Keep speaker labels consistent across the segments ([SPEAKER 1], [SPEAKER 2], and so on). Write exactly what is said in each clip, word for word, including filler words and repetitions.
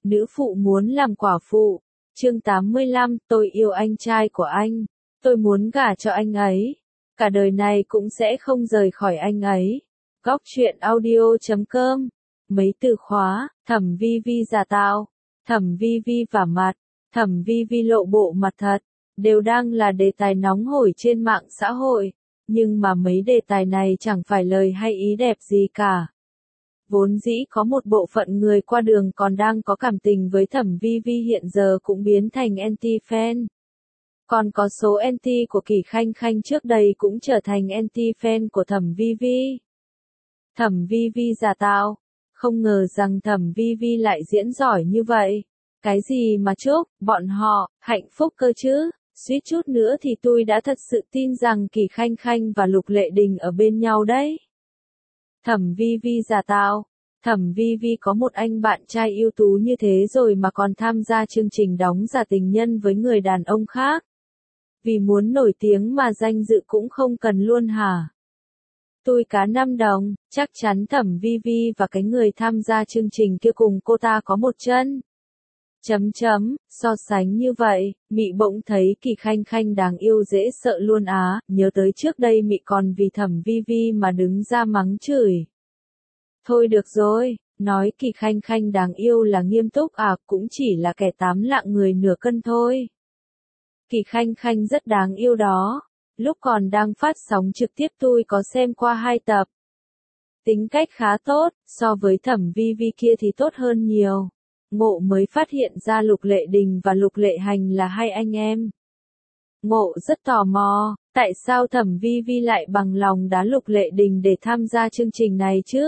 [SPEAKER 1] Nữ phụ muốn làm quả phụ. Chương tám mươi lăm, tôi yêu anh trai của anh. Tôi muốn gả cho anh ấy. Cả đời này cũng sẽ không rời khỏi anh ấy. Góc truyện audio chấm com. Mấy từ khóa, Thẩm Vi Vi giả tạo, Thẩm Vi Vi vả mặt, Thẩm Vi Vi lộ bộ mặt thật, đều đang là đề tài nóng hổi trên mạng xã hội. Nhưng mà mấy đề tài này chẳng phải lời hay ý đẹp gì cả. Vốn dĩ có một bộ phận người qua đường còn đang có cảm tình với Thẩm Vi Vi hiện giờ cũng biến thành anti-fan. Còn có số anti của Kỳ Khanh Khanh trước đây cũng trở thành anti-fan của Thẩm Vi Vi. Thẩm Vi Vi giả tạo, không ngờ rằng Thẩm Vi Vi lại diễn giỏi như vậy. Cái gì mà chúc, bọn họ, hạnh phúc cơ chứ, suýt chút nữa thì tôi đã thật sự tin rằng Kỳ Khanh Khanh và Lục Lệ Đình ở bên nhau đấy. Thẩm Vi Vi giả tạo, Thẩm Vi Vi có một anh bạn trai ưu tú như thế rồi mà còn tham gia chương trình đóng giả tình nhân với người đàn ông khác. Vì muốn nổi tiếng mà danh dự cũng không cần luôn hả? Tôi cá năm đồng, chắc chắn Thẩm Vi Vi và cái người tham gia chương trình kia cùng cô ta có một chân. Chấm chấm, so sánh như vậy, Mị bỗng thấy Kỳ Khanh Khanh đáng yêu dễ sợ luôn á, nhớ tới trước đây Mị còn vì Thẩm Vi Vi mà đứng ra mắng chửi. Thôi được rồi, nói Kỳ Khanh Khanh đáng yêu là nghiêm túc à, cũng chỉ là kẻ tám lạng người nửa cân thôi. Kỳ Khanh Khanh rất đáng yêu đó, lúc còn đang phát sóng trực tiếp tôi có xem qua hai tập. Tính cách khá tốt, so với Thẩm Vi Vi kia thì tốt hơn nhiều. Ngộ mới phát hiện ra Lục Lệ Đình và Lục Lệ Hành là hai anh em. Ngộ rất tò mò, tại sao Thẩm Vi Vi lại bằng lòng đá Lục Lệ Đình để tham gia chương trình này chứ?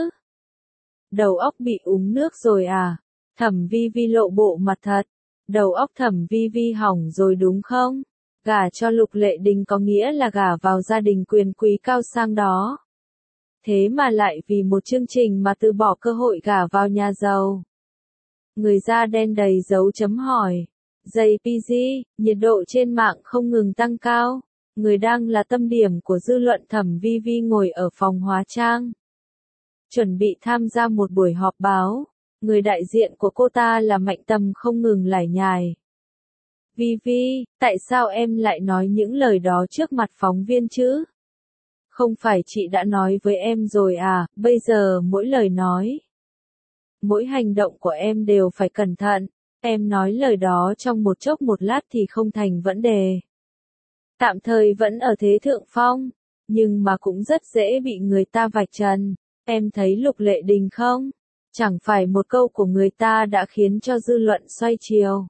[SPEAKER 1] Đầu óc bị uống nước rồi à? Thẩm Vi Vi lộ bộ mặt thật. Đầu óc Thẩm Vi Vi hỏng rồi đúng không? Gả cho Lục Lệ Đình có nghĩa là gả vào gia đình quyền quý cao sang đó. Thế mà lại vì một chương trình mà từ bỏ cơ hội gả vào nhà giàu. Người da đen đầy dấu chấm hỏi. gi pê giê, nhiệt độ trên mạng không ngừng tăng cao. Người đang là tâm điểm của dư luận Thẩm Vi Vi ngồi ở phòng hóa trang. Chuẩn bị tham gia một buổi họp báo. Người đại diện của cô ta là Mạnh Tầm không ngừng lải nhải. Vi Vi, tại sao em lại nói những lời đó trước mặt phóng viên chứ? Không phải chị đã nói với em rồi à, bây giờ mỗi lời nói, mỗi hành động của em đều phải cẩn thận. Em nói lời đó trong một chốc một lát thì không thành vấn đề. Tạm thời vẫn ở thế thượng phong, nhưng mà cũng rất dễ bị người ta vạch trần. Em thấy Lục Lệ Đình không? Chẳng phải một câu của người ta đã khiến cho dư luận xoay chiều.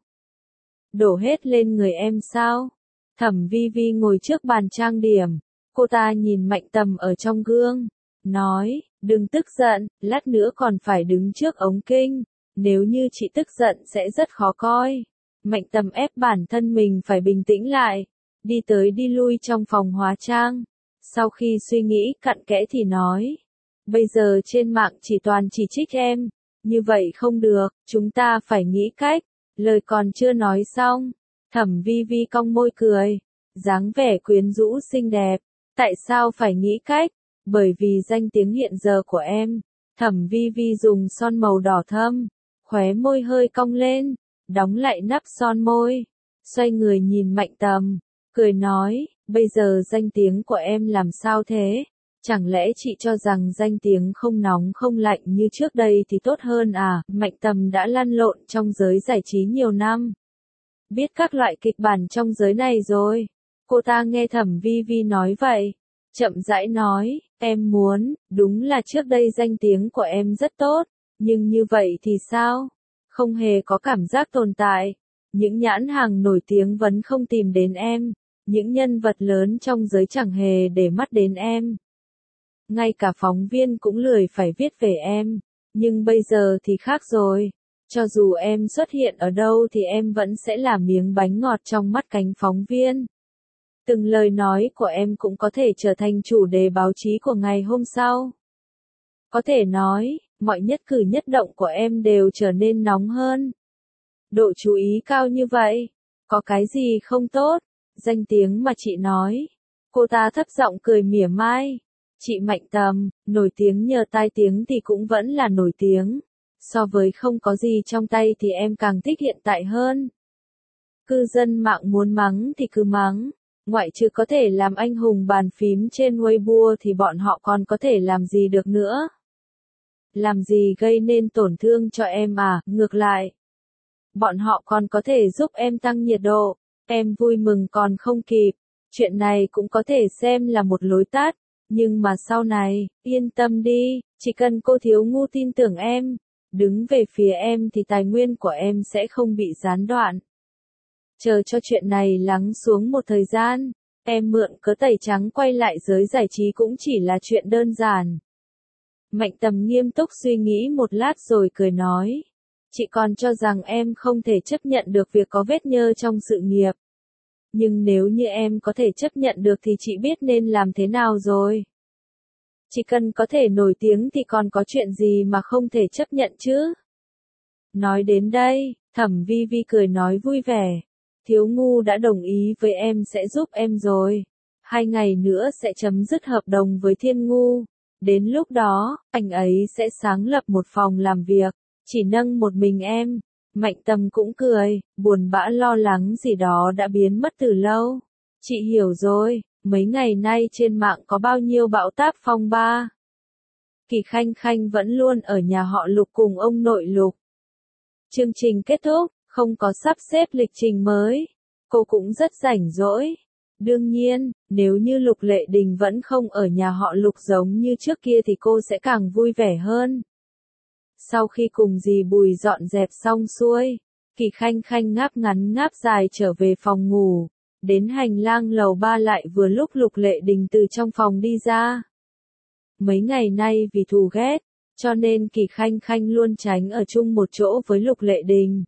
[SPEAKER 1] Đổ hết lên người em sao? Thẩm Vi Vi ngồi trước bàn trang điểm. Cô ta nhìn Mạnh Tầm ở trong gương. Nói, đừng tức giận, lát nữa còn phải đứng trước ống kinh. Nếu như chị tức giận sẽ rất khó coi. Mạnh Tầm ép bản thân mình phải bình tĩnh lại. Đi tới đi lui trong phòng hóa trang. Sau khi suy nghĩ cặn kẽ thì nói. Bây giờ trên mạng chỉ toàn chỉ trích em. Như vậy không được, chúng ta phải nghĩ cách. Lời còn chưa nói xong. Thẩm Vi Vi cong môi cười. Dáng vẻ quyến rũ xinh đẹp. Tại sao phải nghĩ cách? Bởi vì danh tiếng hiện giờ của em. Thẩm Vi Vi dùng son màu đỏ thâm. Khóe môi hơi cong lên. Đóng lại nắp son môi. Xoay người nhìn Mạnh Tầm. Cười nói, bây giờ danh tiếng của em làm sao thế? Chẳng lẽ chị cho rằng danh tiếng không nóng không lạnh như trước đây thì tốt hơn à? Mạnh Tầm đã lăn lộn trong giới giải trí nhiều năm. Biết các loại kịch bản trong giới này rồi. Cô ta nghe Thẩm Vi Vi nói vậy. Chậm rãi nói, em muốn, đúng là trước đây danh tiếng của em rất tốt. Nhưng như vậy thì sao? Không hề có cảm giác tồn tại. Những nhãn hàng nổi tiếng vẫn không tìm đến em. Những nhân vật lớn trong giới chẳng hề để mắt đến em. Ngay cả phóng viên cũng lười phải viết về em. Nhưng bây giờ thì khác rồi. Cho dù em xuất hiện ở đâu thì em vẫn sẽ là miếng bánh ngọt trong mắt cánh phóng viên. Từng lời nói của em cũng có thể trở thành chủ đề báo chí của ngày hôm sau. Có thể nói, mọi nhất cử nhất động của em đều trở nên nóng hơn. Độ chú ý cao như vậy, có cái gì không tốt? Danh tiếng mà chị nói. Cô ta thấp giọng cười mỉa mai. Chị Mạnh Tầm, nổi tiếng nhờ tai tiếng thì cũng vẫn là nổi tiếng. so với không có gì trong tay thì em càng thích hiện tại hơn. Cư dân mạng muốn mắng thì cứ mắng, ngoại trừ có thể làm anh hùng bàn phím trên Weibo thì bọn họ còn có thể làm gì được nữa. Làm gì gây nên tổn thương cho em à, ngược lại. Bọn họ còn có thể giúp em tăng nhiệt độ, em vui mừng còn không kịp. Chuyện này cũng có thể xem là một lối tắt, nhưng mà sau này, yên tâm đi, chỉ cần cô Thiếu Ngu tin tưởng em, đứng về phía em thì tài nguyên của em sẽ không bị gián đoạn. Chờ cho chuyện này lắng xuống một thời gian, em mượn cớ tẩy trắng quay lại giới giải trí cũng chỉ là chuyện đơn giản. Mạnh Tầm nghiêm túc suy nghĩ một lát rồi cười nói. Chị còn cho rằng em không thể chấp nhận được việc có vết nhơ trong sự nghiệp. Nhưng nếu như em có thể chấp nhận được thì chị biết nên làm thế nào rồi. Chỉ cần có thể nổi tiếng thì còn có chuyện gì mà không thể chấp nhận chứ. Nói đến đây, Thẩm Vi Vi cười nói vui vẻ. Thiếu Ngu đã đồng ý với em sẽ giúp em rồi. Hai ngày nữa sẽ chấm dứt hợp đồng với Thiên Ngu. Đến lúc đó, anh ấy sẽ sáng lập một phòng làm việc, chỉ nâng một mình em. Mạnh Tầm cũng cười, buồn bã lo lắng gì đó đã biến mất từ lâu. Chị hiểu rồi, mấy ngày nay trên mạng có bao nhiêu bão táp phong ba. Kỳ Khanh Khanh vẫn luôn ở nhà họ Lục cùng ông nội Lục. Chương trình kết thúc, không có sắp xếp lịch trình mới. Cô cũng rất rảnh rỗi. Đương nhiên, nếu như Lục Lệ Đình vẫn không ở nhà họ Lục giống như trước kia thì cô sẽ càng vui vẻ hơn. Sau khi cùng dì Bùi dọn dẹp xong xuôi, Kỳ Khanh Khanh ngáp ngắn ngáp dài trở về phòng ngủ. Đến hành lang lầu ba lại vừa lúc Lục Lệ Đình từ trong phòng đi ra. Mấy ngày nay vì thù ghét, cho nên Kỳ Khanh Khanh luôn tránh ở chung một chỗ với Lục Lệ Đình.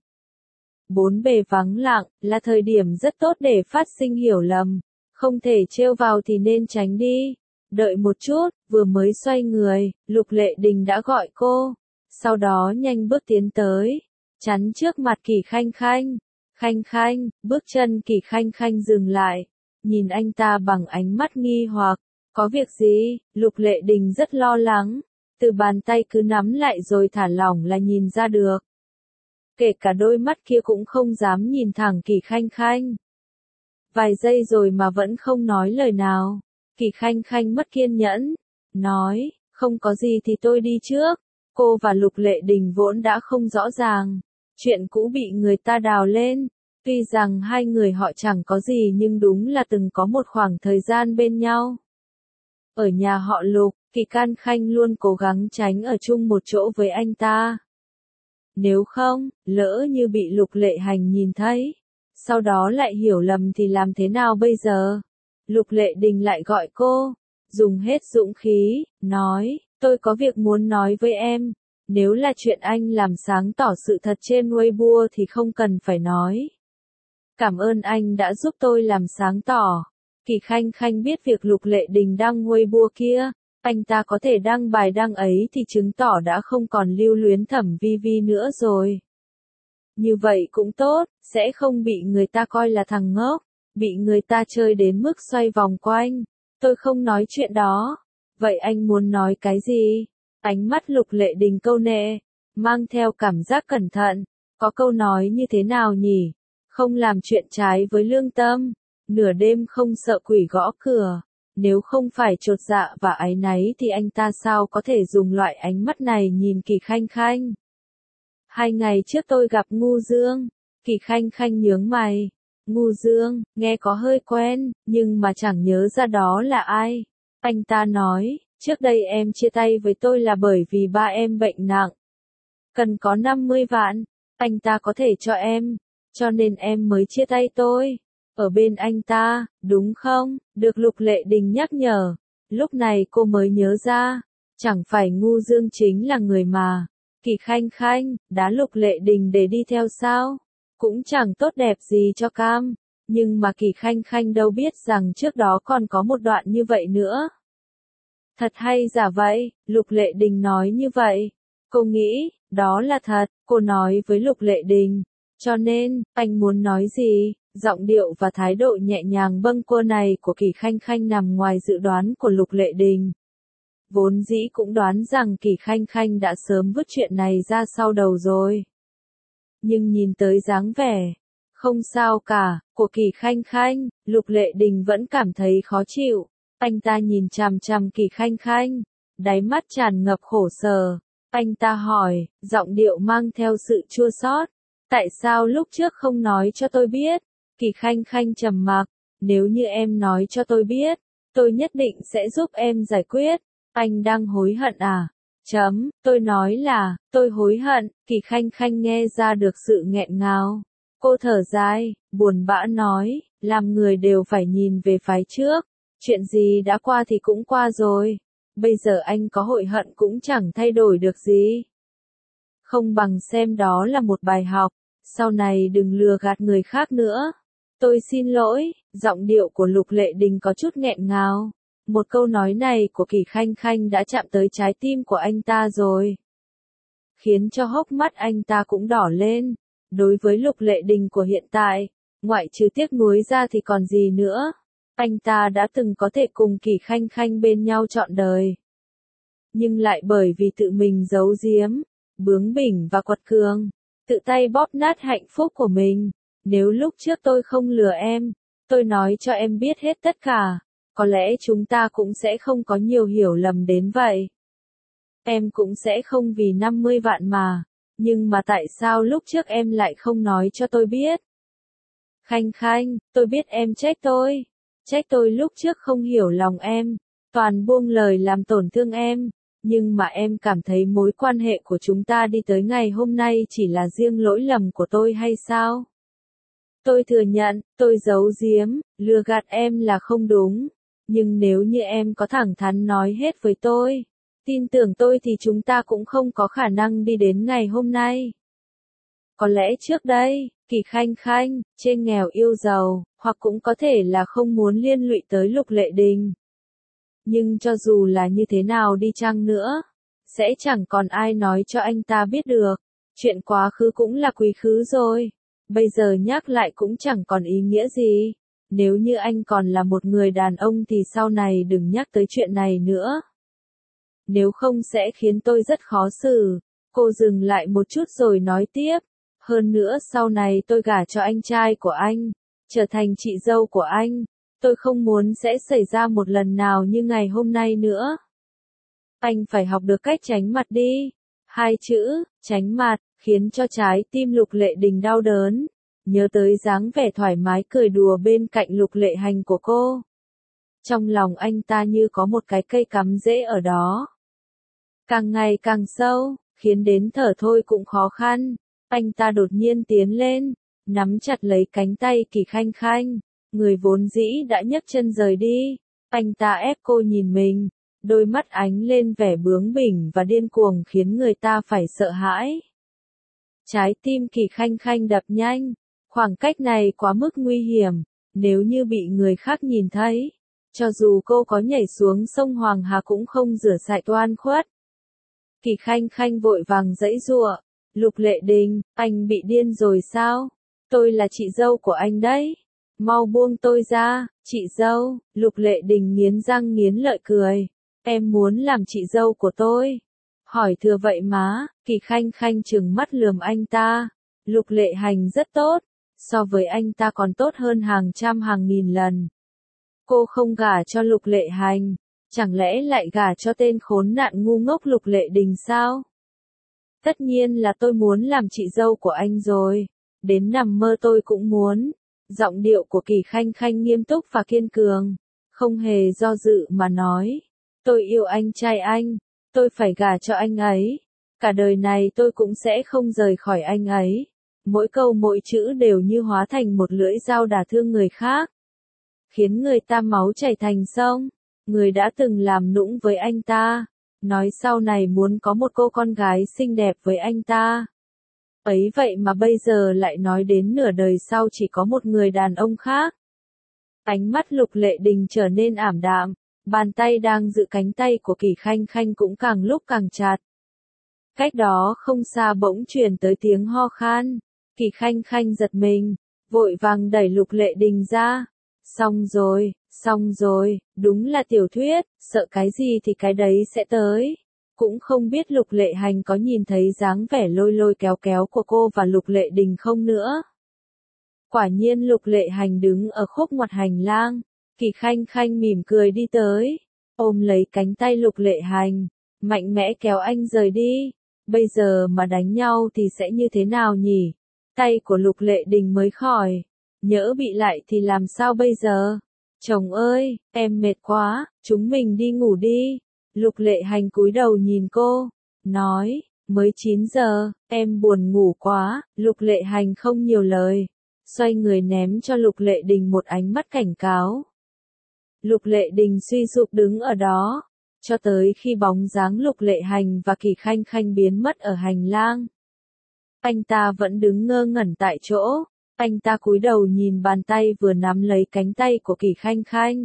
[SPEAKER 1] Bốn bề vắng lặng, là thời điểm rất tốt để phát sinh hiểu lầm. Không thể trêu vào thì nên tránh đi. Đợi một chút, vừa mới xoay người, Lục Lệ Đình đã gọi cô. Sau đó nhanh bước tiến tới, chắn trước mặt Kỳ Khanh Khanh. Khanh Khanh, bước chân Kỳ Khanh Khanh dừng lại, nhìn anh ta bằng ánh mắt nghi hoặc. Có việc gì? Lục Lệ Đình rất lo lắng. Từ bàn tay cứ nắm lại rồi thả lỏng là nhìn ra được. Kể cả đôi mắt kia cũng không dám nhìn thẳng Kỳ Khanh Khanh. Vài giây rồi mà vẫn không nói lời nào. Kỳ Khanh Khanh mất kiên nhẫn. Nói, không có gì thì tôi đi trước. Cô và Lục Lệ Đình vốn đã không rõ ràng. Chuyện cũ bị người ta đào lên. Tuy rằng hai người họ chẳng có gì nhưng đúng là từng có một khoảng thời gian bên nhau. Ở nhà họ Lục, Kỳ Can Khanh luôn cố gắng tránh ở chung một chỗ với anh ta. Nếu không, lỡ như bị Lục Lệ Hành nhìn thấy, sau đó lại hiểu lầm thì làm thế nào bây giờ? Lục Lệ Đình lại gọi cô, dùng hết dũng khí, nói, tôi có việc muốn nói với em. Nếu là chuyện anh làm sáng tỏ sự thật trên Weibo thì không cần phải nói. Cảm ơn anh đã giúp tôi làm sáng tỏ. Kỳ Khanh Khanh biết việc Lục Lệ Đình đăng Weibo kia, anh ta có thể đăng bài đăng ấy thì chứng tỏ đã không còn lưu luyến Thẩm Vi Vi nữa rồi. Như vậy cũng tốt, sẽ không bị người ta coi là thằng ngốc, bị người ta chơi đến mức xoay vòng quanh. Tôi không nói chuyện đó. Vậy anh muốn nói cái gì? Ánh mắt Lục Lệ Đình câu nệ, mang theo cảm giác cẩn thận. Có câu nói như thế nào nhỉ? Không làm chuyện trái với lương tâm. Nửa đêm không sợ quỷ gõ cửa. Nếu không phải chột dạ và áy náy thì anh ta sao có thể dùng loại ánh mắt này nhìn Kỳ Khanh Khanh? Hai ngày trước tôi gặp Ngu Dương. Kỳ Khanh Khanh nhướng mày. Ngu Dương, nghe có hơi quen, nhưng mà chẳng nhớ ra đó là ai. Anh ta nói, trước đây em chia tay với tôi là bởi vì ba em bệnh nặng. Cần có năm mươi vạn, anh ta có thể cho em, cho nên em mới chia tay tôi. Ở bên anh ta, đúng không? Được Lục Lệ Đình nhắc nhở. Lúc này cô mới nhớ ra, chẳng phải Ngu Dương chính là người mà Kỳ Khanh Khanh đá Lục Lệ Đình để đi theo sao? Cũng chẳng tốt đẹp gì cho cam. Nhưng mà Kỳ Khanh Khanh đâu biết rằng trước đó còn có một đoạn như vậy nữa. Thật hay giả vậy? Lục Lệ Đình nói như vậy. Cô nghĩ, đó là thật, cô nói với Lục Lệ Đình. Cho nên, anh muốn nói gì? Giọng điệu và thái độ nhẹ nhàng bâng quơ này của Kỳ Khanh Khanh nằm ngoài dự đoán của Lục Lệ Đình. vốn dĩ cũng đoán rằng Kỳ Khanh Khanh đã sớm vứt chuyện này ra sau đầu rồi. Nhưng nhìn tới dáng vẻ, không sao cả, của Kỳ Khanh Khanh, Lục Lệ Đình vẫn cảm thấy khó chịu. Anh ta nhìn chằm chằm Kỳ Khanh Khanh, đáy mắt tràn ngập khổ sở. Anh ta hỏi, giọng điệu mang theo sự chua xót, tại sao lúc trước không nói cho tôi biết? Kỳ Khanh Khanh trầm mặc, nếu như em nói cho tôi biết, tôi nhất định sẽ giúp em giải quyết. Anh đang hối hận à? Chấm, tôi nói là, tôi hối hận. Kỳ Khanh Khanh nghe ra được sự nghẹn ngào. Cô thở dài, buồn bã nói, làm người đều phải nhìn về phía trước. Chuyện gì đã qua thì cũng qua rồi. Bây giờ anh có hối hận cũng chẳng thay đổi được gì. Không bằng xem đó là một bài học. Sau này đừng lừa gạt người khác nữa. Tôi xin lỗi, giọng điệu của Lục Lệ Đình có chút nghẹn ngào. Một câu nói này của Kỳ Khanh Khanh đã chạm tới trái tim của anh ta rồi. Khiến cho hốc mắt anh ta cũng đỏ lên. Đối với Lục Lệ Đình của hiện tại, ngoại trừ tiếc nuối ra thì còn gì nữa. Anh ta đã từng có thể cùng Kỳ Khanh Khanh bên nhau trọn đời. Nhưng lại bởi vì tự mình giấu giếm, bướng bỉnh và quật cường, tự tay bóp nát hạnh phúc của mình. Nếu lúc trước tôi không lừa em, tôi nói cho em biết hết tất cả, có lẽ chúng ta cũng sẽ không có nhiều hiểu lầm đến vậy. Em cũng sẽ không vì năm mươi vạn mà, nhưng mà tại sao lúc trước em lại không nói cho tôi biết? Khanh Khanh, tôi biết em trách tôi, trách tôi lúc trước không hiểu lòng em, toàn buông lời làm tổn thương em, nhưng mà em cảm thấy mối quan hệ của chúng ta đi tới ngày hôm nay chỉ là riêng lỗi lầm của tôi hay sao? Tôi thừa nhận, tôi giấu giếm, lừa gạt em là không đúng, nhưng nếu như em có thẳng thắn nói hết với tôi, tin tưởng tôi thì chúng ta cũng không có khả năng đi đến ngày hôm nay. Có lẽ trước đây, Kỳ Khanh Khanh, trên nghèo yêu giàu, hoặc cũng có thể là không muốn liên lụy tới Lục Lệ Đình. Nhưng cho dù là như thế nào đi chăng nữa, sẽ chẳng còn ai nói cho anh ta biết được. Chuyện quá khứ cũng là quá khứ rồi. Bây giờ nhắc lại cũng chẳng còn ý nghĩa gì. Nếu như anh còn là một người đàn ông thì sau này đừng nhắc tới chuyện này nữa. Nếu không sẽ khiến tôi rất khó xử. Cô dừng lại một chút rồi nói tiếp. Hơn nữa sau này tôi gả cho anh trai của anh, trở thành chị dâu của anh. Tôi không muốn sẽ xảy ra một lần nào như ngày hôm nay nữa. Anh phải học được cách tránh mặt đi. Hai chữ, tránh mặt, khiến cho trái tim Lục Lệ Đình đau đớn. Nhớ tới dáng vẻ thoải mái cười đùa bên cạnh Lục Lệ Hành của cô. Trong lòng anh ta như có một cái cây cắm rễ ở đó. Càng ngày càng sâu, khiến đến thở thôi cũng khó khăn. Anh ta đột nhiên tiến lên, nắm chặt lấy cánh tay Kỳ Khanh Khanh. Người vốn dĩ đã nhấc chân rời đi. Anh ta ép cô nhìn mình. Đôi mắt ánh lên vẻ bướng bỉnh và điên cuồng khiến người ta phải sợ hãi. Trái tim Kỳ Khanh Khanh đập nhanh. Khoảng cách này quá mức nguy hiểm. Nếu như bị người khác nhìn thấy, cho dù cô có nhảy xuống sông Hoàng Hà cũng không rửa sạch oan khuất. Kỳ Khanh Khanh vội vàng giãy giụa. Lục Lệ Đình, anh bị điên rồi sao? Tôi là chị dâu của anh đấy. Mau buông tôi ra, chị dâu. Lục Lệ Đình nghiến răng nghiến lợi cười. Em muốn làm chị dâu của tôi. Hỏi thừa vậy má. Kỳ Khanh Khanh trừng mắt lườm anh ta. Lục Lệ Hành rất tốt. So với anh ta còn tốt hơn hàng trăm hàng nghìn lần. Cô không gả cho Lục Lệ Hành. Chẳng lẽ lại gả cho tên khốn nạn ngu ngốc Lục Lệ Đình sao? Tất nhiên là tôi muốn làm chị dâu của anh rồi. Đến nằm mơ tôi cũng muốn. Giọng điệu của Kỳ Khanh Khanh nghiêm túc và kiên cường. Không hề do dự mà nói. Tôi yêu anh trai anh. Tôi phải gả cho anh ấy. Cả đời này tôi cũng sẽ không rời khỏi anh ấy. Mỗi câu mỗi chữ đều như hóa thành một lưỡi dao đả thương người khác. Khiến người ta máu chảy thành sông. Người đã từng làm nũng với anh ta. Nói sau này muốn có một cô con gái xinh đẹp với anh ta. Ấy vậy mà bây giờ lại nói đến nửa đời sau chỉ có một người đàn ông khác. Ánh mắt Lục Lệ Đình trở nên ảm đạm. Bàn tay đang giữ cánh tay của Kỳ Khanh Khanh cũng càng lúc càng chặt. Cách đó không xa bỗng truyền tới tiếng ho khan. Kỳ Khanh Khanh giật mình, vội vàng đẩy Lục Lệ Đình ra. Xong rồi, Xong rồi, đúng là tiểu thuyết, sợ cái gì thì cái đấy sẽ tới. Cũng không biết Lục Lệ Hành có nhìn thấy dáng vẻ lôi lôi kéo kéo của cô và Lục Lệ Đình không nữa. Quả nhiên Lục Lệ Hành đứng ở khúc ngoặt hành lang, Kỳ Khanh Khanh mỉm cười đi tới, ôm lấy cánh tay Lục Lệ Hành, mạnh mẽ kéo anh rời đi. Bây giờ mà đánh nhau thì sẽ như thế nào nhỉ? Tay của Lục Lệ Đình mới khỏi, nhỡ bị lại thì làm sao bây giờ? Chồng ơi, em mệt quá, chúng mình đi ngủ đi. Lục Lệ Hành cúi đầu nhìn cô, nói, mới chín giờ, em buồn ngủ quá. Lục Lệ Hành không nhiều lời, xoay người ném cho Lục Lệ Đình một ánh mắt cảnh cáo. Lục Lệ Đình suy sụp đứng ở đó, cho tới khi bóng dáng Lục Lệ Hành và Kỳ Khanh Khanh biến mất ở hành lang. Anh ta vẫn đứng ngơ ngẩn tại chỗ, anh ta cúi đầu nhìn bàn tay vừa nắm lấy cánh tay của Kỳ Khanh Khanh.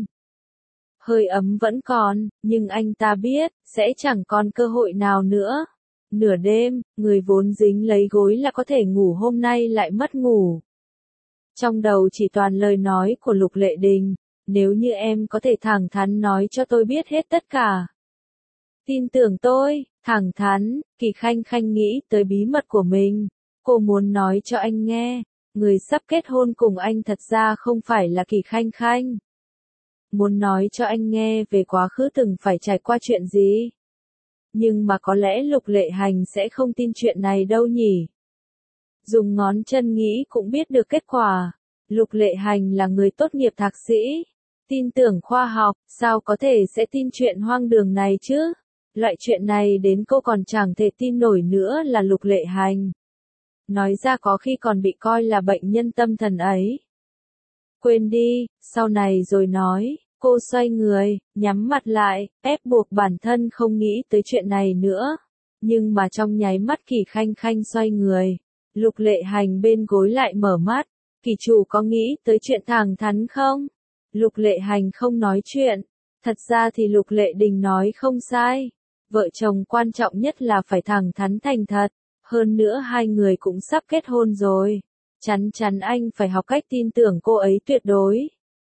[SPEAKER 1] Hơi ấm vẫn còn, nhưng anh ta biết, sẽ chẳng còn cơ hội nào nữa. Nửa đêm, người vốn dính lấy gối là có thể ngủ hôm nay lại mất ngủ. Trong đầu chỉ toàn lời nói của Lục Lệ Đình, nếu như em có thể thẳng thắn nói cho tôi biết hết tất cả. Tin tưởng tôi, thẳng thắn. Kỳ Khanh Khanh nghĩ tới bí mật của mình. Cô muốn nói cho anh nghe, người sắp kết hôn cùng anh thật ra không phải là Kỳ Khanh Khanh. Muốn nói cho anh nghe về quá khứ từng phải trải qua chuyện gì. Nhưng mà có lẽ Lục Lệ Hành sẽ không tin chuyện này đâu nhỉ. Dùng ngón chân nghĩ cũng biết được kết quả. Lục Lệ Hành là người tốt nghiệp thạc sĩ, tin tưởng khoa học, sao có thể sẽ tin chuyện hoang đường này chứ? Loại chuyện này đến cô còn chẳng thể tin nổi nữa là Lục Lệ Hành. Nói ra có khi còn bị coi là bệnh nhân tâm thần ấy. Quên đi, sau này rồi nói. Cô xoay người, nhắm mặt lại, ép buộc bản thân không nghĩ tới chuyện này nữa. Nhưng mà trong nháy mắt Kỳ Khanh Khanh xoay người, Lục Lệ Hành bên gối lại mở mắt. Kỳ chủ có nghĩ tới chuyện thẳng thắn không? Lục Lệ Hành không nói chuyện. Thật ra thì Lục Lệ Đình nói không sai. Vợ chồng quan trọng nhất là phải thẳng thắn thành thật. Hơn nữa hai người cũng sắp kết hôn rồi. Chắn chắn anh phải học cách tin tưởng cô ấy tuyệt đối.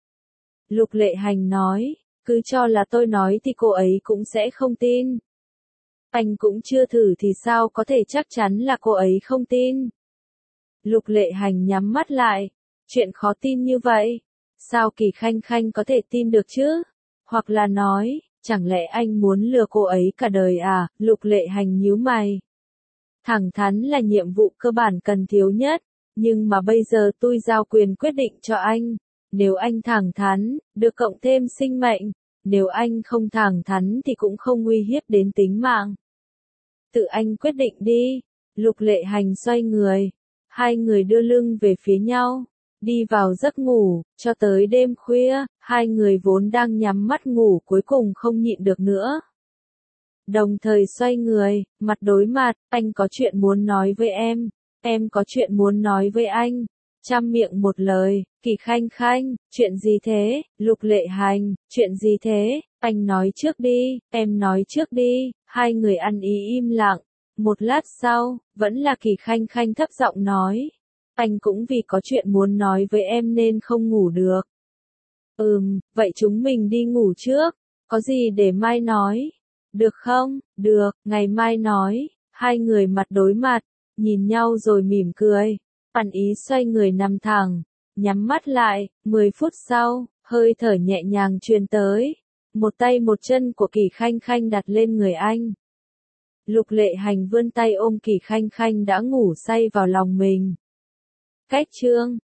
[SPEAKER 1] Lục Lệ Hành nói, cứ cho là tôi nói thì cô ấy cũng sẽ không tin. Anh cũng chưa thử thì sao có thể chắc chắn là cô ấy không tin. Lục Lệ Hành nhắm mắt lại, chuyện khó tin như vậy, sao Kỳ Khanh Khanh có thể tin được chứ? Hoặc là nói, chẳng lẽ anh muốn lừa cô ấy cả đời à? Lục Lệ Hành nhíu mày. Thẳng thắn là nhiệm vụ cơ bản cần thiếu nhất, nhưng mà bây giờ tôi giao quyền quyết định cho anh. Nếu anh thẳng thắn, được cộng thêm sinh mệnh, nếu anh không thẳng thắn thì cũng không uy hiếp đến tính mạng. Tự anh quyết định đi. Lục Lệ Hành xoay người, hai người đưa lưng về phía nhau, đi vào giấc ngủ, cho tới đêm khuya, hai người vốn đang nhắm mắt ngủ cuối cùng không nhịn được nữa. Đồng thời xoay người, mặt đối mặt, anh có chuyện muốn nói với em, em có chuyện muốn nói với anh. Trăm miệng một lời, Kỳ Khanh Khanh, chuyện gì thế? Lục Lệ Hành, chuyện gì thế? Anh nói trước đi, em nói trước đi. Hai người ăn ý im lặng. Một lát sau, vẫn là Kỳ Khanh Khanh thấp giọng nói. Anh cũng vì có chuyện muốn nói với em nên không ngủ được. Ừm, vậy chúng mình đi ngủ trước. Có gì để mai nói? Được không? Được, ngày mai nói. Hai người mặt đối mặt, nhìn nhau rồi mỉm cười. Ăn ý xoay người nằm thẳng, nhắm mắt lại. Mười phút sau, hơi thở nhẹ nhàng truyền tới. Một tay một chân của Kỳ Khanh Khanh đặt lên người anh. Lục Lệ Hành vươn tay ôm Kỳ Khanh Khanh đã ngủ say vào lòng mình. Cách chương